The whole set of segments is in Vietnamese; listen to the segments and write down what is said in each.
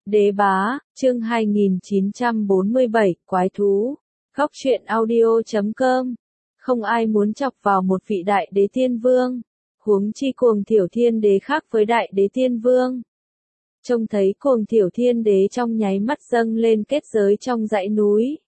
Đế bá, chương 2947, quái thú. Góc truyện audio.com. Không ai muốn chọc vào một vị đại đế tiên vương. Huống chi Cuồng Thiểu Thiên Đế khác với đại đế tiên vương. Trông thấy Cuồng Thiểu Thiên Đế trong nháy mắt dâng lên kết giới trong dãy núi.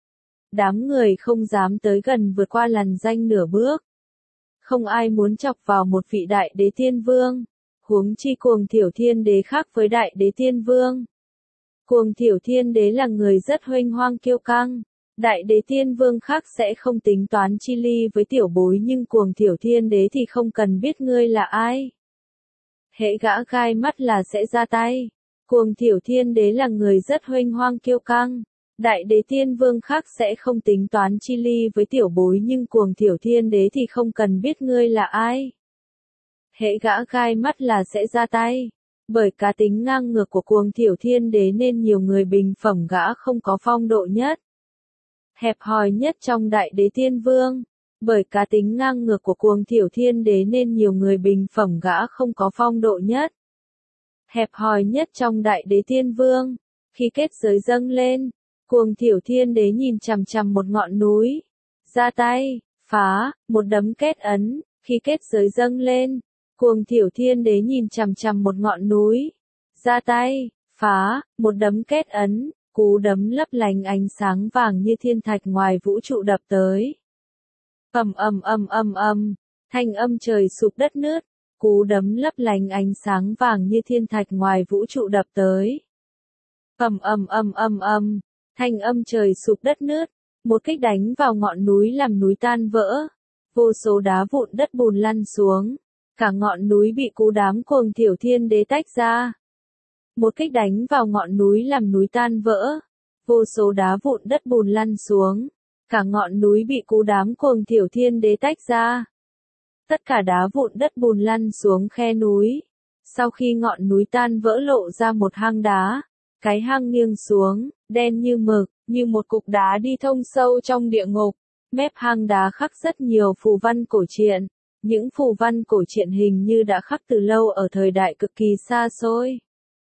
Đám người không dám tới gần vượt qua làn danh nửa bước. Không ai muốn chọc vào một vị đại đế tiên vương. Huống chi Cuồng Thiểu Thiên Đế khác với đại đế tiên vương. Cuồng Thiểu Thiên Đế là người rất huênh hoang kiêu căng. Đại đế tiên vương khác sẽ không tính toán chi ly với tiểu bối, nhưng Cuồng Thiểu Thiên Đế thì không cần biết ngươi là ai. Hễ gã gai mắt là sẽ ra tay. Cuồng Thiểu Thiên Đế là người rất huênh hoang kiêu căng. Đại đế tiên vương khác sẽ không tính toán chi ly với tiểu bối, nhưng Cuồng Thiểu Thiên Đế thì không cần biết ngươi là ai. Hễ gã gai mắt là sẽ ra tay. Bởi cá tính ngang ngược của Cuồng Thiểu Thiên Đế nên nhiều người bình phẩm gã không có phong độ nhất, hẹp hòi nhất trong đại đế tiên vương. Bởi cá tính ngang ngược của Cuồng Thiểu Thiên Đế nên nhiều người bình phẩm gã không có phong độ nhất, hẹp hòi nhất trong đại đế tiên vương. Khi kết giới dâng lên, Cuồng Thiểu Thiên Đế nhìn chằm chằm một ngọn núi, ra tay, phá, một đấm kết ấn. Khi kết giới dâng lên, Cuồng Thiểu Thiên Đế nhìn chằm chằm một ngọn núi, ra tay, phá, một đấm kết ấn, cú đấm lấp lánh ánh sáng vàng như thiên thạch ngoài vũ trụ đập tới. Ầm ầm ầm ầm ầm, thanh âm trời sụp đất nứt, cú đấm lấp lánh ánh sáng vàng như thiên thạch ngoài vũ trụ đập tới. Ầm ầm ầm ầm ầm, thanh âm trời sụp đất nứt, một kích đánh vào ngọn núi làm núi tan vỡ, vô số đá vụn đất bùn lăn xuống. Cả ngọn núi bị cú đám Cuồng Thiểu Thiên Đế tách ra. Một kích đánh vào ngọn núi làm núi tan vỡ. Vô số đá vụn đất bùn lăn xuống. Cả ngọn núi bị cú đám Cuồng Thiểu Thiên Đế tách ra. Tất cả đá vụn đất bùn lăn xuống khe núi. Sau khi ngọn núi tan vỡ lộ ra một hang đá. Cái hang nghiêng xuống, đen như mực, như một cục đá đi thông sâu trong địa ngục. Mép hang đá khắc rất nhiều phù văn cổ truyện. Những phù văn cổ truyện hình như đã khắc từ lâu ở thời đại cực kỳ xa xôi.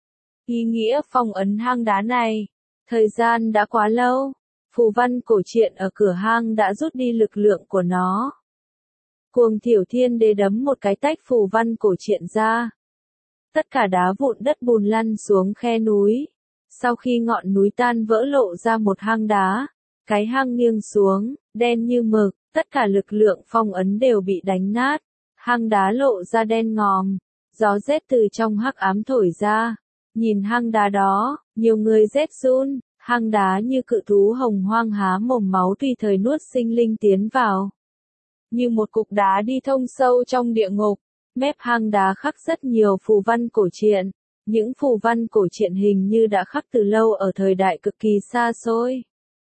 Ý nghĩa phong ấn hang đá này. Thời gian đã quá lâu. Phù văn cổ truyện ở cửa hang đã rút đi lực lượng của nó. Cuồng Thiểu Thiên Đế đấm một cái tách phù văn cổ truyện ra. Tất cả đá vụn đất bùn lăn xuống khe núi. Sau khi ngọn núi tan vỡ lộ ra một hang đá. Cái hang nghiêng xuống, đen như mực. Tất cả lực lượng phong ấn đều bị đánh nát, hang đá lộ ra đen ngòm, gió rét từ trong hắc ám thổi ra. Nhìn hang đá đó, nhiều người rét run, hang đá như cự thú hồng hoang há mồm máu tùy thời nuốt sinh linh tiến vào. Như một cục đá đi thông sâu trong địa ngục, mép hang đá khắc rất nhiều phù văn cổ truyện. Những phù văn cổ truyện hình như đã khắc từ lâu ở thời đại cực kỳ xa xôi.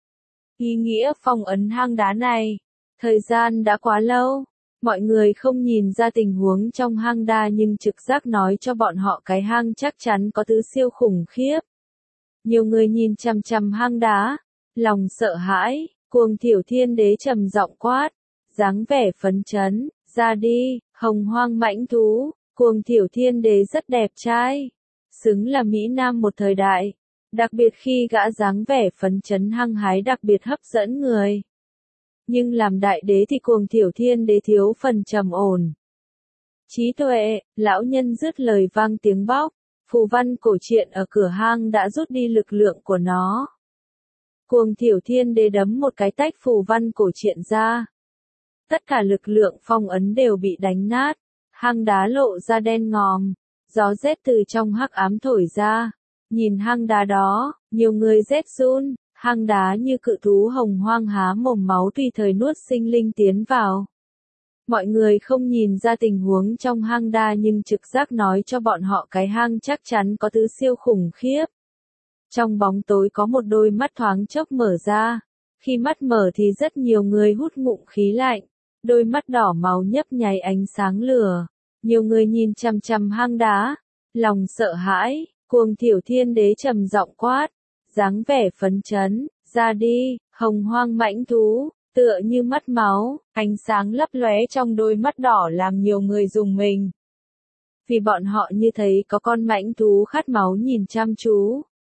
Ý nghĩa phong ấn hang đá này. Thời gian đã quá lâu, mọi người không nhìn ra tình huống trong hang đá nhưng trực giác nói cho bọn họ cái hang chắc chắn có thứ siêu khủng khiếp. Nhiều người nhìn chằm chằm hang đá, lòng sợ hãi. Cuồng Thiểu Thiên Đế trầm giọng quát, dáng vẻ phấn chấn, ra đi, hồng hoang mãnh thú. Cuồng Thiểu Thiên Đế rất đẹp trai, xứng là mỹ nam một thời đại, đặc biệt khi gã dáng vẻ phấn chấn hăng hái đặc biệt hấp dẫn người. Nhưng làm đại đế thì Cuồng Thiểu Thiên Đế thiếu phần trầm ổn. Trí tuệ, lão nhân dứt lời vang tiếng bóc, phù văn cổ truyện ở cửa hang đã rút đi lực lượng của nó. Cuồng Thiểu Thiên Đế đấm một cái tách phù văn cổ truyện ra. Tất cả lực lượng phong ấn đều bị đánh nát, hang đá lộ ra đen ngòm, gió rét từ trong hắc ám thổi ra. Nhìn hang đá đó, nhiều người rét run. Hang đá như cự thú hồng hoang há mồm máu tùy thời nuốt sinh linh tiến vào. Mọi người không nhìn ra tình huống trong hang đá nhưng trực giác nói cho bọn họ cái hang chắc chắn có thứ siêu khủng khiếp. Trong bóng tối có một đôi mắt thoáng chốc mở ra. Khi mắt mở thì rất nhiều người hút ngụm khí lạnh. Đôi mắt đỏ máu nhấp nháy ánh sáng lửa. Nhiều người nhìn chằm chằm hang đá. Lòng sợ hãi, Cuồng Thiểu Thiên Đế trầm giọng quát. Dáng vẻ phấn chấn, ra đi, hồng hoang mãnh thú, tựa như mắt máu, ánh sáng lấp lóe trong đôi mắt đỏ làm nhiều người rùng mình. Vì bọn họ như thấy có con mãnh thú khát máu nhìn chăm chú,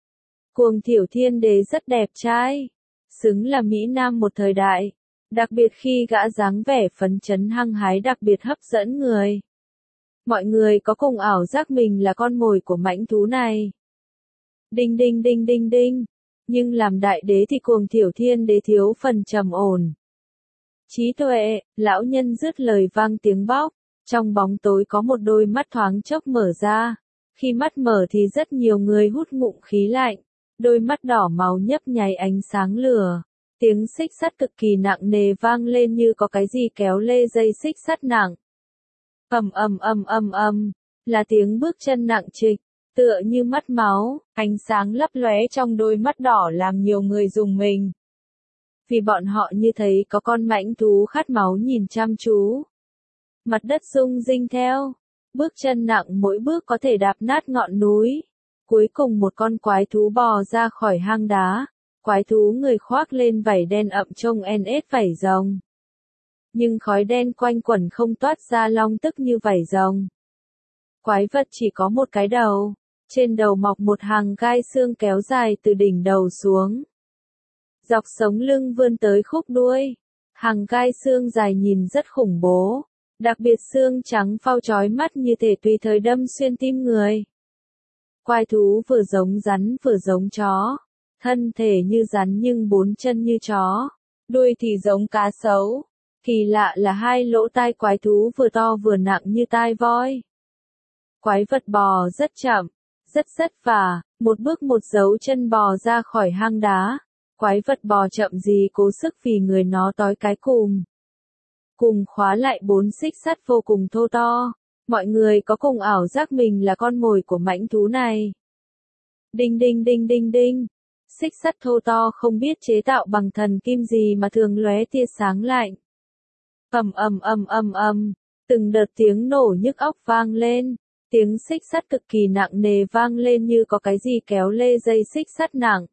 Cuồng Thiểu Thiên Đế rất đẹp trai, xứng là Mỹ Nam một thời đại, đặc biệt khi gã dáng vẻ phấn chấn hăng hái đặc biệt hấp dẫn người. Mọi người có cùng ảo giác mình là con mồi của mãnh thú này. Đinh đinh đinh đinh đinh, nhưng làm đại đế thì Cuồng Thiểu Thiên Đế thiếu phần trầm ổn. Trí tuệ, lão nhân dứt lời vang tiếng bóc, trong bóng tối có một đôi mắt thoáng chốc mở ra, khi mắt mở thì rất nhiều người hút ngụm khí lạnh, đôi mắt đỏ máu nhấp nháy ánh sáng lửa, tiếng xích sắt cực kỳ nặng nề vang lên như có cái gì kéo lê dây xích sắt nặng. Là tiếng bước chân nặng trịch, tựa như mắt máu, ánh sáng lấp lóe trong đôi mắt đỏ làm nhiều người rùng mình. Vì bọn họ như thấy có con mãnh thú khát máu nhìn chăm chú. Mặt đất rung rinh theo, bước chân nặng mỗi bước có thể đạp nát ngọn núi. Cuối cùng một con quái thú bò ra khỏi hang đá, quái thú người khoác lên vảy đen ậm trông NS vảy rồng. Nhưng khói đen quanh quẩn không toát ra long tức như vảy rồng. Quái vật chỉ có một cái đầu, trên đầu mọc một hàng gai xương kéo dài từ đỉnh đầu xuống. Dọc sống lưng vươn tới khúc đuôi, hàng gai xương dài nhìn rất khủng bố, đặc biệt xương trắng phau chói mắt như thể tùy thời đâm xuyên tim người. Quái thú vừa giống rắn vừa giống chó, thân thể như rắn nhưng bốn chân như chó, đuôi thì giống cá sấu. Kỳ lạ là hai lỗ tai quái thú vừa to vừa nặng như tai voi. Quái vật bò rất chậm, rất vả, một bước một dấu chân bò ra khỏi hang đá. Quái vật bò chậm gì cố sức vì người nó tói cái cùm. Cùm khóa lại 4 xích sắt vô cùng thô to. Mọi người có cùng ảo giác mình là con mồi của mãnh thú này. Đinh đinh đinh đinh đinh. Xích sắt thô to không biết chế tạo bằng thần kim gì mà thường lóe tia sáng lạnh. Từng đợt tiếng nổ nhức óc vang lên. Tiếng xích sắt cực kỳ nặng nề vang lên như có cái gì kéo lê dây xích sắt nặng.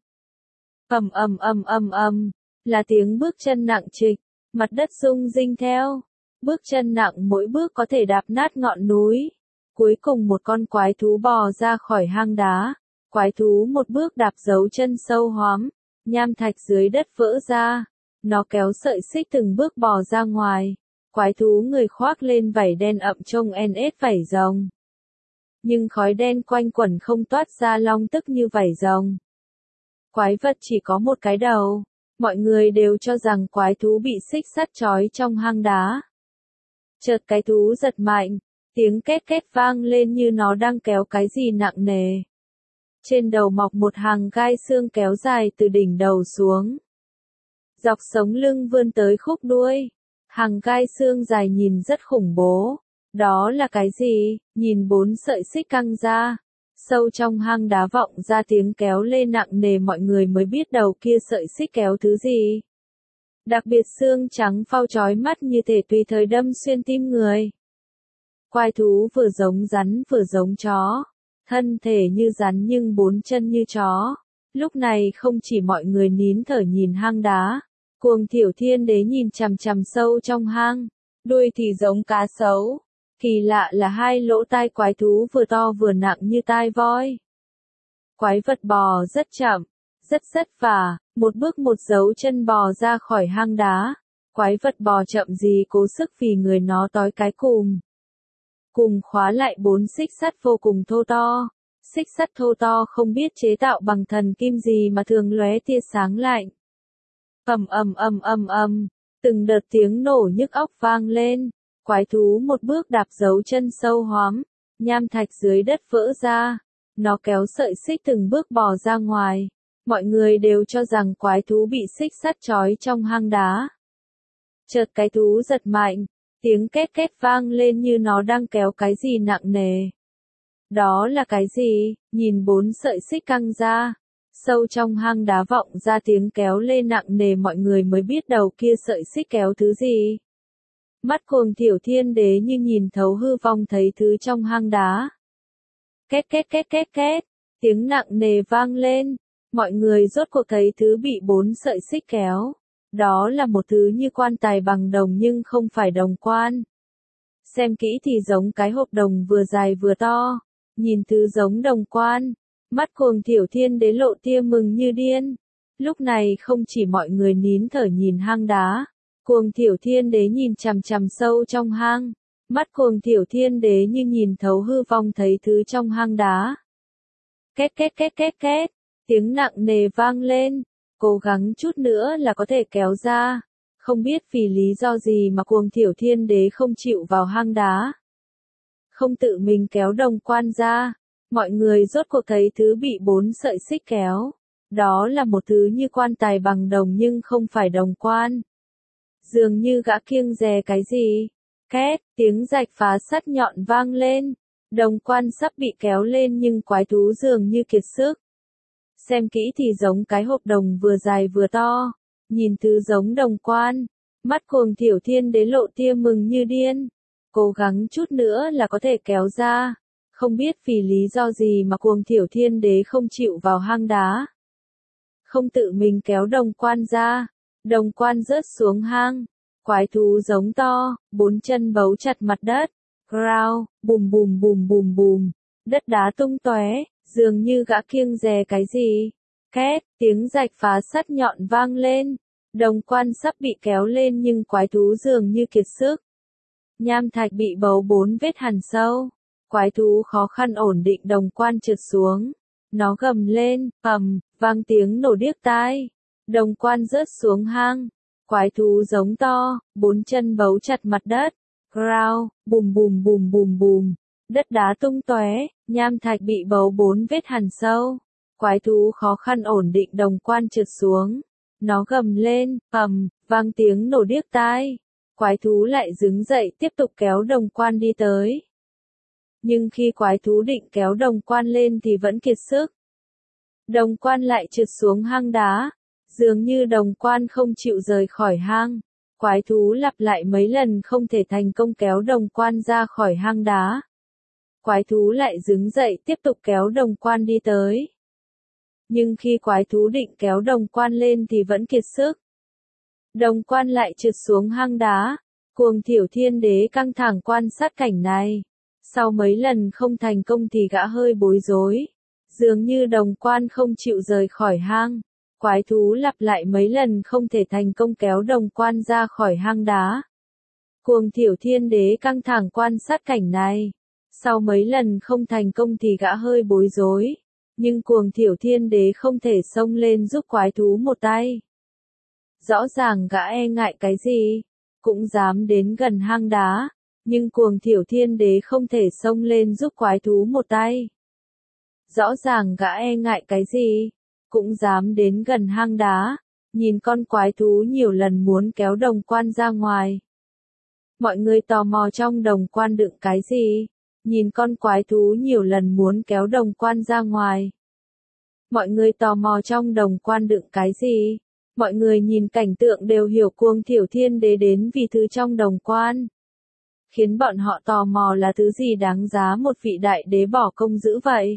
Là tiếng bước chân nặng trịch, mặt đất rung rinh theo. Bước chân nặng mỗi bước có thể đạp nát ngọn núi. Cuối cùng một con quái thú bò ra khỏi hang đá. Quái thú một bước đạp dấu chân sâu hoắm, nham thạch dưới đất vỡ ra. Nó kéo sợi xích từng bước bò ra ngoài. Quái thú người khoác lên vảy đen ậm trông NS vảy rồng. Nhưng khói đen quanh quẩn không toát ra long tức như vảy rồng. Quái vật chỉ có một cái đầu. Mọi người đều cho rằng quái thú bị xích sắt trói trong hang đá. Chợt cái thú giật mạnh, tiếng két két vang lên như nó đang kéo cái gì nặng nề. Trên đầu mọc một hàng gai xương kéo dài từ đỉnh đầu xuống. Dọc sống lưng vươn tới khúc đuôi. Hàng gai xương dài nhìn rất khủng bố. Đó là cái gì? Nhìn 4 sợi xích căng ra. Sâu trong hang đá vọng ra tiếng kéo lê nặng nề mọi người mới biết đầu kia sợi xích kéo thứ gì. Đặc biệt xương trắng phau chói mắt như thể tùy thời đâm xuyên tim người. Quái thú vừa giống rắn vừa giống chó. Thân thể như rắn nhưng 4 chân như chó. Lúc này không chỉ mọi người nín thở nhìn hang đá. Cuồng Thiểu Thiên Đế nhìn chằm chằm sâu trong hang. Đuôi thì giống cá sấu. Kỳ lạ là hai lỗ tai quái thú vừa to vừa nặng như tai voi. Quái vật bò rất chậm, rất vả, một bước một dấu chân bò ra khỏi hang đá. Quái vật bò chậm gì cố sức vì người nó tói cái cùm. Cùm khóa lại 4 xích sắt vô cùng thô to. Xích sắt thô to không biết chế tạo bằng thần kim gì mà thường lóe tia sáng lạnh. Từng đợt tiếng nổ nhức óc vang lên. Quái thú một bước đạp dấu chân sâu hoắm, nham thạch dưới đất vỡ ra. Nó kéo sợi xích từng bước bò ra ngoài. Mọi người đều cho rằng quái thú bị xích sắt trói trong hang đá. Chợt cái thú giật mạnh, tiếng két két vang lên như nó đang kéo cái gì nặng nề. Đó là cái gì? Nhìn 4 sợi xích căng ra. Sâu trong hang đá vọng ra tiếng kéo lê nặng nề mọi người mới biết đầu kia sợi xích kéo thứ gì. Mắt Cuồng Thiểu Thiên Đế như nhìn thấu hư vong thấy thứ trong hang đá. Két két két két két, tiếng nặng nề vang lên. Mọi người rốt cuộc thấy thứ bị 4 sợi xích kéo. Đó là một thứ như quan tài bằng đồng nhưng không phải đồng quan. Xem kỹ thì giống cái hộp đồng vừa dài vừa to. Nhìn thứ giống đồng quan, Mắt Cuồng Thiểu Thiên Đế lộ tia mừng như điên. Lúc này không chỉ mọi người nín thở nhìn hang đá, Cuồng Thiểu Thiên Đế nhìn chằm chằm sâu trong hang. Mắt Cuồng Thiểu Thiên Đế như nhìn thấu hư vong thấy thứ trong hang đá. Két két két két két, tiếng nặng nề vang lên, cố gắng chút nữa là có thể kéo ra. Không biết vì lý do gì mà Cuồng Thiểu Thiên Đế không chịu vào hang đá. Không tự mình kéo đồng quan ra. Mọi người rốt cuộc thấy thứ bị 4 sợi xích kéo. Đó là một thứ như quan tài bằng đồng nhưng không phải đồng quan. Dường như gã kiêng dè cái gì. Két, tiếng rạch phá sắt nhọn vang lên. Đồng quan sắp bị kéo lên nhưng quái thú dường như kiệt sức. Xem kỹ thì giống cái hộp đồng vừa dài vừa to. Nhìn thứ giống đồng quan. Mắt Cuồng Thiểu Thiên Đế lộ tia mừng như điên. Cố gắng chút nữa là có thể kéo ra. Không biết vì lý do gì mà Cuồng Thiểu Thiên Đế không chịu vào hang đá. Không tự mình kéo đồng quan ra. Đồng quan rớt xuống hang. Quái thú giống to, 4 chân bấu chặt mặt đất. Growl, bùm bùm bùm bùm bùm. Đất đá tung tóe, dường như gã kiêng dè cái gì. Két, tiếng rạch phá sắt nhọn vang lên. Đồng quan sắp bị kéo lên nhưng quái thú dường như kiệt sức. Nham thạch bị bấu 4 vết hằn sâu. Quái thú khó khăn ổn định đồng quan trượt xuống. Nó gầm lên, vang tiếng nổ điếc tai. Đồng quan rớt xuống hang. Quái thú giống to, 4 chân bấu chặt mặt đất. Growl, bùm bùm bùm bùm bùm. Đất đá tung tóe, nham thạch bị bấu 4 vết hằn sâu. Quái thú khó khăn ổn định đồng quan trượt xuống. Nó gầm lên, vang tiếng nổ điếc tai. Quái thú lại đứng dậy tiếp tục kéo đồng quan đi tới. Nhưng khi quái thú định kéo đồng quan lên thì vẫn kiệt sức. Đồng quan lại trượt xuống hang đá. Dường như đồng quan không chịu rời khỏi hang. Quái thú lặp lại mấy lần không thể thành công kéo đồng quan ra khỏi hang đá. Quái thú lại đứng dậy tiếp tục kéo đồng quan đi tới. Nhưng khi quái thú định kéo đồng quan lên thì vẫn kiệt sức. Đồng quan lại trượt xuống hang đá. Cuồng Thiểu Thiên Đế căng thẳng quan sát cảnh này. Sau mấy lần không thành công thì gã hơi bối rối. Dường như đồng quan không chịu rời khỏi hang. Quái thú lặp lại mấy lần không thể thành công kéo đồng quan ra khỏi hang đá. Cuồng Thiểu Thiên Đế căng thẳng quan sát cảnh này. Sau mấy lần không thành công thì gã hơi bối rối. Nhưng Cuồng Thiểu Thiên Đế không thể xông lên giúp quái thú một tay. Rõ ràng gã e ngại cái gì, cũng dám đến gần hang đá. Nhưng Cuồng Thiểu Thiên Đế không thể xông lên giúp quái thú một tay. Rõ ràng gã e ngại cái gì, cũng dám đến gần hang đá. Nhìn con quái thú nhiều lần muốn kéo đồng quan ra ngoài. Mọi người tò mò trong đồng quan đựng cái gì. Nhìn con quái thú nhiều lần muốn kéo đồng quan ra ngoài. Mọi người tò mò trong đồng quan đựng cái gì. Mọi người nhìn cảnh tượng đều hiểu Cuồng Thiểu Thiên Đế đến vì thứ trong đồng quan. Khiến bọn họ tò mò là thứ gì đáng giá một vị đại đế bỏ công giữ vậy.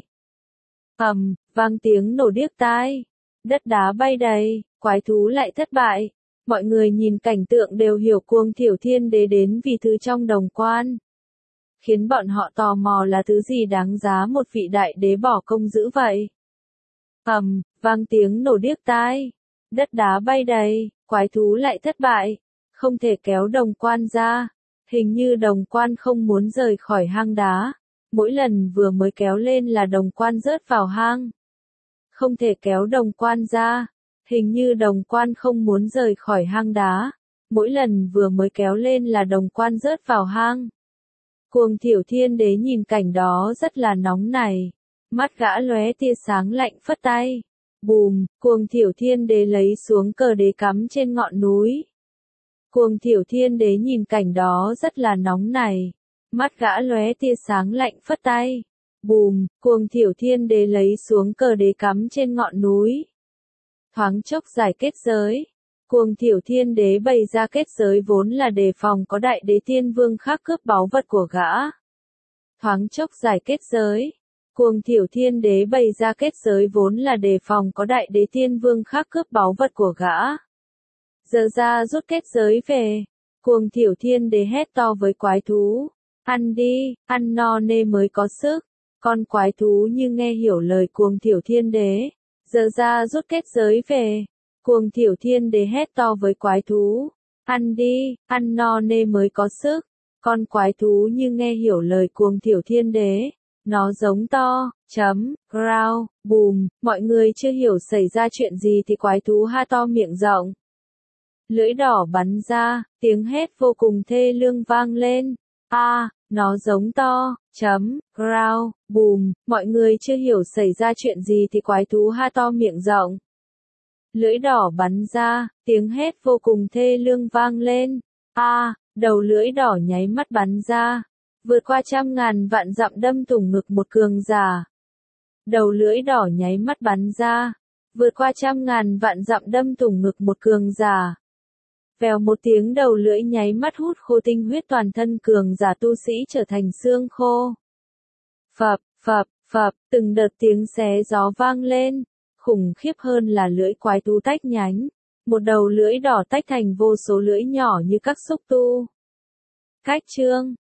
Vang tiếng nổ điếc tai. Đất đá bay đầy, quái thú lại thất bại. Mọi người nhìn cảnh tượng đều hiểu Cuồng Thiểu Thiên Đế đến vì thứ trong đồng quan. Khiến bọn họ tò mò là thứ gì đáng giá một vị đại đế bỏ công giữ vậy. Vang tiếng nổ điếc tai. Đất đá bay đầy, quái thú lại thất bại. Không thể kéo đồng quan ra. Hình như đồng quan không muốn rời khỏi hang đá. Mỗi lần vừa mới kéo lên là đồng quan rớt vào hang. Không thể kéo đồng quan ra. Hình như đồng quan không muốn rời khỏi hang đá. Mỗi lần vừa mới kéo lên là đồng quan rớt vào hang. Cuồng Thiểu Thiên Đế nhìn cảnh đó rất là nóng này. Mắt gã lóe tia sáng lạnh phất tay. Bùm, Cuồng Thiểu Thiên Đế lấy xuống cờ đế cắm trên ngọn núi. Cuồng Thiểu Thiên Đế nhìn cảnh đó rất là nóng này. Mắt gã lóe tia sáng lạnh phất tay. Bùm, Cuồng Thiểu Thiên Đế lấy xuống cờ đế cắm trên ngọn núi. Thoáng chốc giải kết giới. Cuồng Thiểu Thiên Đế bày ra kết giới vốn là đề phòng có đại đế thiên vương khác cướp báu vật của gã. Thoáng chốc giải kết giới. Cuồng Thiểu Thiên Đế bày ra kết giới vốn là đề phòng có đại đế thiên vương khác cướp báu vật của gã. Giờ ra rút kết giới về. Cuồng Thiểu Thiên Đế hét to với quái thú. Ăn đi, ăn no nê mới có sức. Con quái thú như nghe hiểu lời Cuồng Thiểu Thiên Đế, giơ ra rút kết giới về. Cuồng Thiểu Thiên Đế hét to với quái thú, ăn đi, ăn no nê mới có sức. Con quái thú như nghe hiểu lời Cuồng Thiểu Thiên Đế, nó giống to, growl, bùm, mọi người chưa hiểu xảy ra chuyện gì thì quái thú ha to miệng rộng. Lưỡi đỏ bắn ra, tiếng hét vô cùng thê lương vang lên. Nó giống to, growl, bùm, mọi người chưa hiểu xảy ra chuyện gì thì quái thú ha to miệng rộng. Lưỡi đỏ bắn ra, tiếng hét vô cùng thê lương vang lên. Đầu lưỡi đỏ nháy mắt bắn ra, vượt qua 100.000 vạn dặm đâm thủng ngực một cường giả. Đầu lưỡi đỏ nháy mắt bắn ra, vượt qua 100.000 vạn dặm đâm thủng ngực một cường giả. Vèo một tiếng, đầu lưỡi nháy mắt hút khô tinh huyết toàn thân cường giả tu sĩ trở thành xương khô. Phập, phập, phập, từng đợt tiếng xé gió vang lên, khủng khiếp hơn là lưỡi quái thú tách nhánh. Một đầu lưỡi đỏ tách thành vô số lưỡi nhỏ như các xúc tu. Cách chương